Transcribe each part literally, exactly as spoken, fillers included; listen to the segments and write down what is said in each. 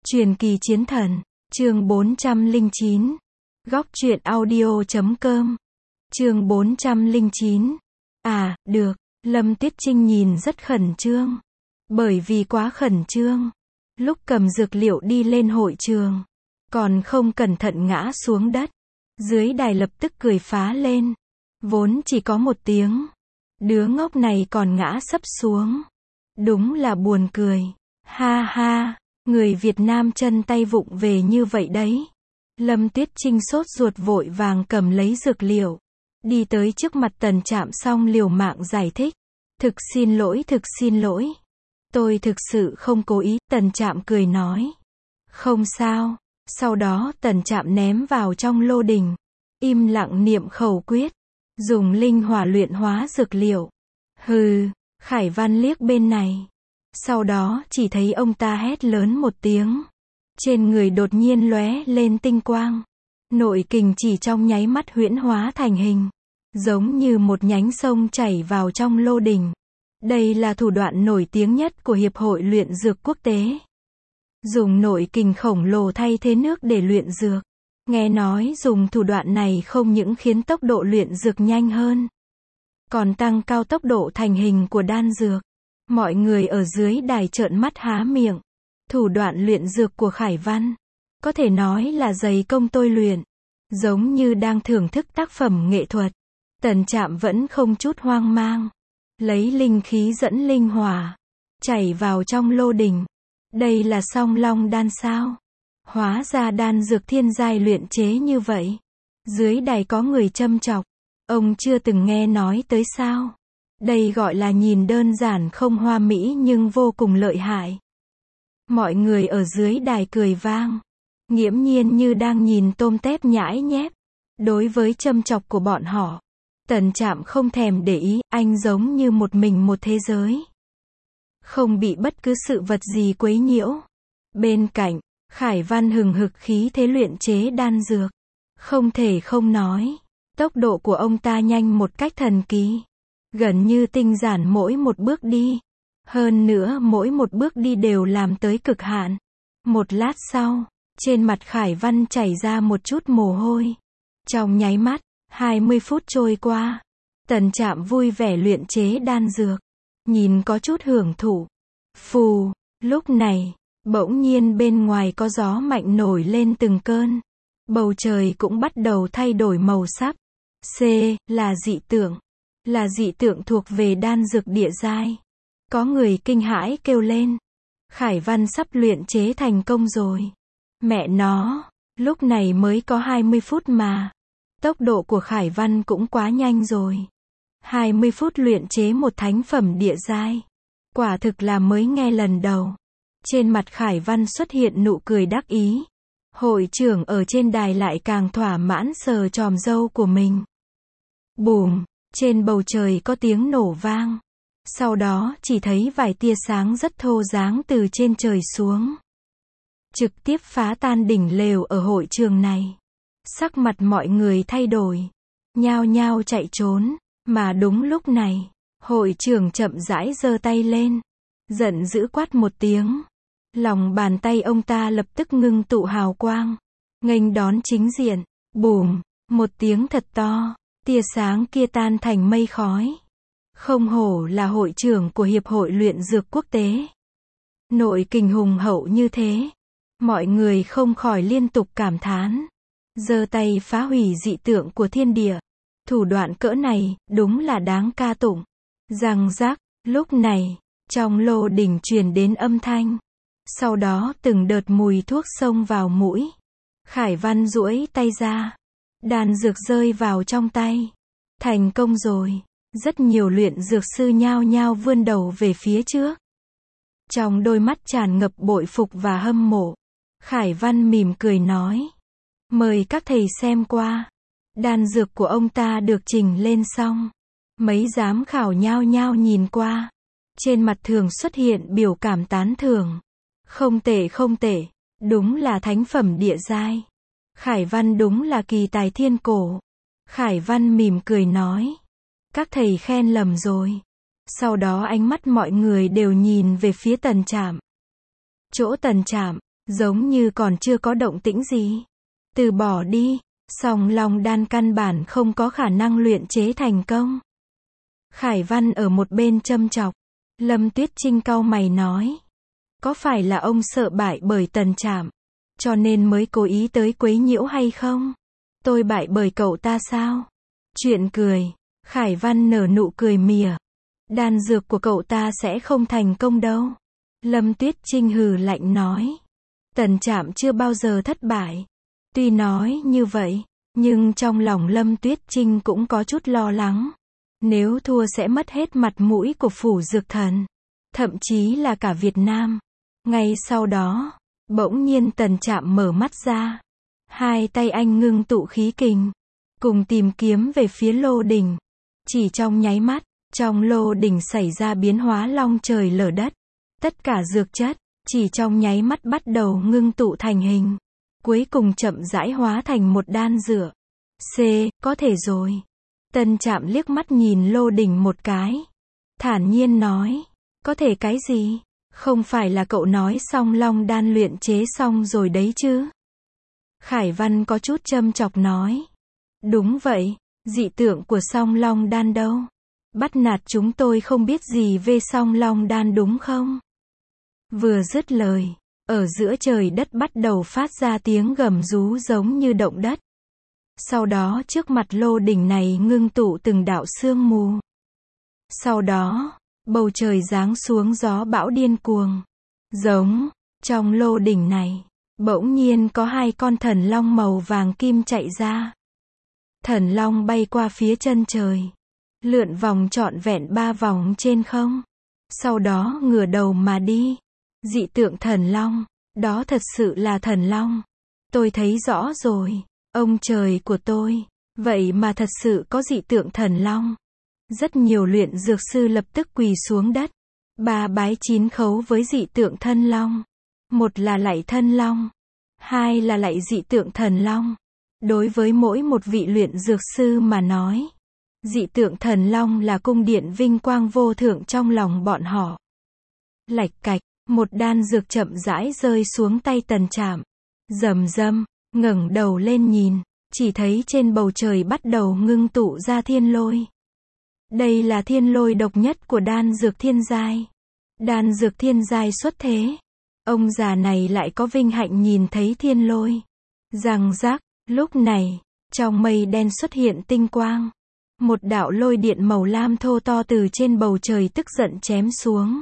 Truyền kỳ chiến thần, chương bốn trăm lẻ chín. Góc truyện audio chấm com. Chương bốn trăm lẻ chín. À, được, Lâm Tuyết Trinh nhìn rất khẩn trương. Bởi vì quá khẩn trương, lúc cầm dược liệu đi lên hội trường, còn không cẩn thận ngã xuống đất. Dưới đài lập tức cười phá lên. Vốn chỉ có một tiếng, đứa ngốc này còn ngã sấp xuống. Đúng là buồn cười. Ha ha, người Việt Nam chân tay vụng về như vậy đấy. Lâm Tuyết Trinh sốt ruột vội vàng cầm lấy dược liệu, đi tới trước mặt Tần Trạm xong liều mạng giải thích. Thực xin lỗi, thực xin lỗi. Tôi thực sự không cố ý, Tần Trạm cười nói. Không sao. Sau đó Tần Trạm ném vào trong lô đình, im lặng niệm khẩu quyết, dùng linh hỏa luyện hóa dược liệu. Hừ, Khải Văn liếc bên này. Sau đó chỉ thấy ông ta hét lớn một tiếng. Trên người đột nhiên lóe lên tinh quang. Nội kình chỉ trong nháy mắt huyễn hóa thành hình, giống như một nhánh sông chảy vào trong lô đình. Đây là thủ đoạn nổi tiếng nhất của Hiệp hội luyện dược quốc tế. Dùng nội kình khổng lồ thay thế nước để luyện dược. Nghe nói dùng thủ đoạn này không những khiến tốc độ luyện dược nhanh hơn, còn tăng cao tốc độ thành hình của đan dược. Mọi người ở dưới đài trợn mắt há miệng. Thủ đoạn luyện dược của Khải Văn, có thể nói là dày công tôi luyện, giống như đang thưởng thức tác phẩm nghệ thuật. Tần Trạm vẫn không chút hoang mang, lấy linh khí dẫn linh hỏa, chảy vào trong lô đình. Đây là song long đan sao? Hóa ra đan dược thiên giai luyện chế như vậy. Dưới đài có người châm chọc. Ông chưa từng nghe nói tới sao? Đây gọi là nhìn đơn giản không hoa mỹ nhưng vô cùng lợi hại. Mọi người ở dưới đài cười vang, nghiễm nhiên như đang nhìn tôm tép nhãi nhép. Đối với châm chọc của bọn họ, Tần Trạm không thèm để ý, anh giống như một mình một thế giới, không bị bất cứ sự vật gì quấy nhiễu. Bên cạnh, Khải Văn hừng hực khí thế luyện chế đan dược. Không thể không nói, tốc độ của ông ta nhanh một cách thần kỳ, gần như tinh giản mỗi một bước đi. Hơn nữa mỗi một bước đi đều làm tới cực hạn. Một lát sau, trên mặt Khải Văn chảy ra một chút mồ hôi. Trong nháy mắt, hai mươi phút trôi qua. Tần Trạm vui vẻ luyện chế đan dược, nhìn có chút hưởng thụ. Phù, lúc này, bỗng nhiên bên ngoài có gió mạnh nổi lên từng cơn. Bầu trời cũng bắt đầu thay đổi màu sắc. C, là dị tượng. Là dị tượng thuộc về đan dược địa giai. Có người kinh hãi kêu lên. Khải Văn sắp luyện chế thành công rồi. Mẹ nó, lúc này mới có hai mươi phút mà. Tốc độ của Khải Văn cũng quá nhanh rồi. hai mươi phút luyện chế một thánh phẩm địa giai. Quả thực là mới nghe lần đầu. Trên mặt Khải Văn xuất hiện nụ cười đắc ý. Hội trưởng ở trên đài lại càng thỏa mãn sờ chòm râu của mình. Bùm, trên bầu trời có tiếng nổ vang. Sau đó chỉ thấy vài tia sáng rất thô dáng từ trên trời xuống, trực tiếp phá tan đỉnh lều ở hội trường này. Sắc mặt mọi người thay đổi, nhao nhao chạy trốn. Mà đúng lúc này, hội trưởng chậm rãi giơ tay lên, giận dữ quát một tiếng. Lòng bàn tay ông ta lập tức ngưng tụ hào quang, nghênh đón chính diện. Bùm, một tiếng thật to, tia sáng kia tan thành mây khói. Không hổ là hội trưởng của Hiệp hội luyện dược quốc tế. Nội kình hùng hậu như thế. Mọi người không khỏi liên tục cảm thán. Giơ tay phá hủy dị tượng của thiên địa. Thủ đoạn cỡ này, đúng là đáng ca tụng. Răng rắc, lúc này, trong lô đỉnh truyền đến âm thanh. Sau đó từng đợt mùi thuốc xông vào mũi. Khải Văn duỗi tay ra. Đan dược rơi vào trong tay. Thành công rồi. Rất nhiều luyện dược sư nhao nhao vươn đầu về phía trước. Trong đôi mắt tràn ngập bội phục và hâm mộ. Khải Văn mỉm cười nói. Mời các thầy xem qua. Đan dược của ông ta được trình lên xong. Mấy giám khảo nhao nhao nhìn qua. Trên mặt thường xuất hiện biểu cảm tán thưởng. Không tệ không tệ. Đúng là thánh phẩm địa giai. Khải Văn đúng là kỳ tài thiên cổ. Khải Văn mỉm cười nói. Các thầy khen lầm rồi. Sau đó ánh mắt mọi người đều nhìn về phía Tần Trạm. Chỗ Tần Trạm, giống như còn chưa có động tĩnh gì. Từ bỏ đi, song long đan căn bản không có khả năng luyện chế thành công. Khải Văn ở một bên châm chọc. Lâm Tuyết Trinh cau mày nói. Có phải là ông sợ bại bởi Tần Trạm, cho nên mới cố ý tới quấy nhiễu hay không? Tôi bại bởi cậu ta sao? Chuyện cười. Khải Văn nở nụ cười mỉa. Đan dược của cậu ta sẽ không thành công đâu. Lâm Tuyết Trinh hừ lạnh nói. Tần Trạm chưa bao giờ thất bại. Tuy nói như vậy, nhưng trong lòng Lâm Tuyết Trinh cũng có chút lo lắng. Nếu thua sẽ mất hết mặt mũi của phủ dược thần, thậm chí là cả Việt Nam. Ngay sau đó, bỗng nhiên Tần Trạm mở mắt ra. Hai tay anh ngưng tụ khí kình, cùng tìm kiếm về phía lô đỉnh. Chỉ trong nháy mắt, trong lô đỉnh xảy ra biến hóa long trời lở đất. Tất cả dược chất, chỉ trong nháy mắt bắt đầu ngưng tụ thành hình. Cuối cùng chậm rãi hóa thành một đan dược. C, có thể rồi. Tần Trạm liếc mắt nhìn lô đỉnh một cái. Thản nhiên nói. Có thể cái gì? Không phải là cậu nói song long đan luyện chế xong rồi đấy chứ? Khải Văn có chút châm chọc nói. Đúng vậy, dị tượng của song long đan đâu? Bắt nạt chúng tôi không biết gì về song long đan đúng không? Vừa dứt lời, ở giữa trời đất bắt đầu phát ra tiếng gầm rú giống như động đất. Sau đó trước mặt lô đỉnh này ngưng tụ từng đạo sương mù. Sau đó, bầu trời giáng xuống gió bão điên cuồng. Giống, trong lô đỉnh này, bỗng nhiên có hai con thần long màu vàng kim chạy ra. Thần long bay qua phía chân trời, lượn vòng trọn vẹn ba vòng trên không. Sau đó ngửa đầu mà đi. Dị tượng thần long, đó thật sự là thần long. Tôi thấy rõ rồi, ông trời của tôi, vậy mà thật sự có dị tượng thần long. Rất nhiều luyện dược sư lập tức quỳ xuống đất, ba bái chín khấu với dị tượng thân long. Một là lạy thân long, hai là lạy dị tượng thần long. Đối với mỗi một vị luyện dược sư mà nói, dị tượng thần long là cung điện vinh quang vô thượng trong lòng bọn họ. Lạch cạch, một đan dược chậm rãi rơi xuống tay Tần Trạm. Rầm rầm, ngẩng đầu lên nhìn, chỉ thấy trên bầu trời bắt đầu ngưng tụ ra thiên lôi. Đây là thiên lôi độc nhất của đan dược thiên giai. Đan dược thiên giai xuất thế. Ông già này lại có vinh hạnh nhìn thấy thiên lôi. Răng rác, lúc này, trong mây đen xuất hiện tinh quang. Một đạo lôi điện màu lam thô to từ trên bầu trời tức giận chém xuống.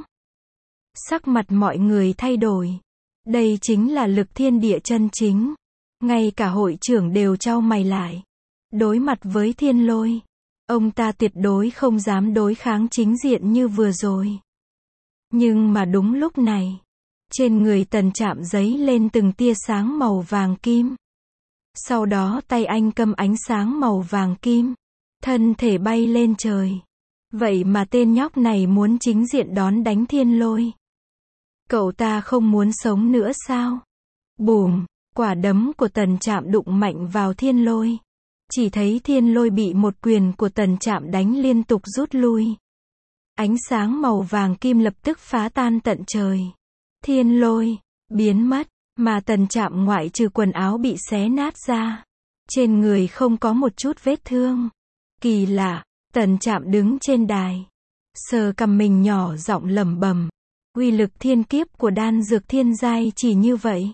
Sắc mặt mọi người thay đổi. Đây chính là lực thiên địa chân chính. Ngay cả hội trưởng đều chau mày lại. Đối mặt với thiên lôi, ông ta tuyệt đối không dám đối kháng chính diện như vừa rồi. Nhưng mà đúng lúc này, trên người Tần Trạm giấy lên từng tia sáng màu vàng kim. Sau đó tay anh cầm ánh sáng màu vàng kim, thân thể bay lên trời. Vậy mà tên nhóc này muốn chính diện đón đánh thiên lôi. Cậu ta không muốn sống nữa sao? Bùm, quả đấm của Tần Trạm đụng mạnh vào thiên lôi. Chỉ thấy thiên lôi bị một quyền của Tần Trạm đánh liên tục rút lui. Ánh sáng màu vàng kim lập tức phá tan tận trời. Thiên lôi biến mất, mà Tần Trạm ngoại trừ quần áo bị xé nát ra, trên người không có một chút vết thương. Kỳ lạ, Tần Trạm đứng trên đài, sờ cằm mình nhỏ giọng lẩm bẩm, uy lực thiên kiếp của đan dược thiên giai chỉ như vậy.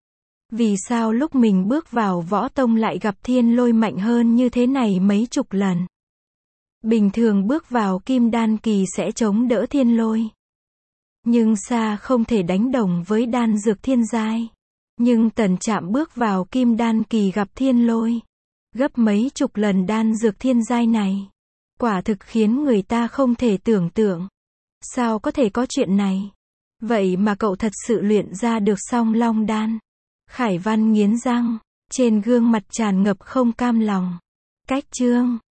Vì sao lúc mình bước vào võ tông lại gặp thiên lôi mạnh hơn như thế này mấy chục lần? Bình thường bước vào kim đan kỳ sẽ chống đỡ thiên lôi, nhưng xa không thể đánh đồng với đan dược thiên giai. Nhưng Tần Trạm bước vào kim đan kỳ gặp thiên lôi, gấp mấy chục lần đan dược thiên giai này. Quả thực khiến người ta không thể tưởng tượng. Sao có thể có chuyện này? Vậy mà cậu thật sự luyện ra được song long đan. Khải Văn nghiến răng, trên gương mặt tràn ngập không cam lòng. Cách chương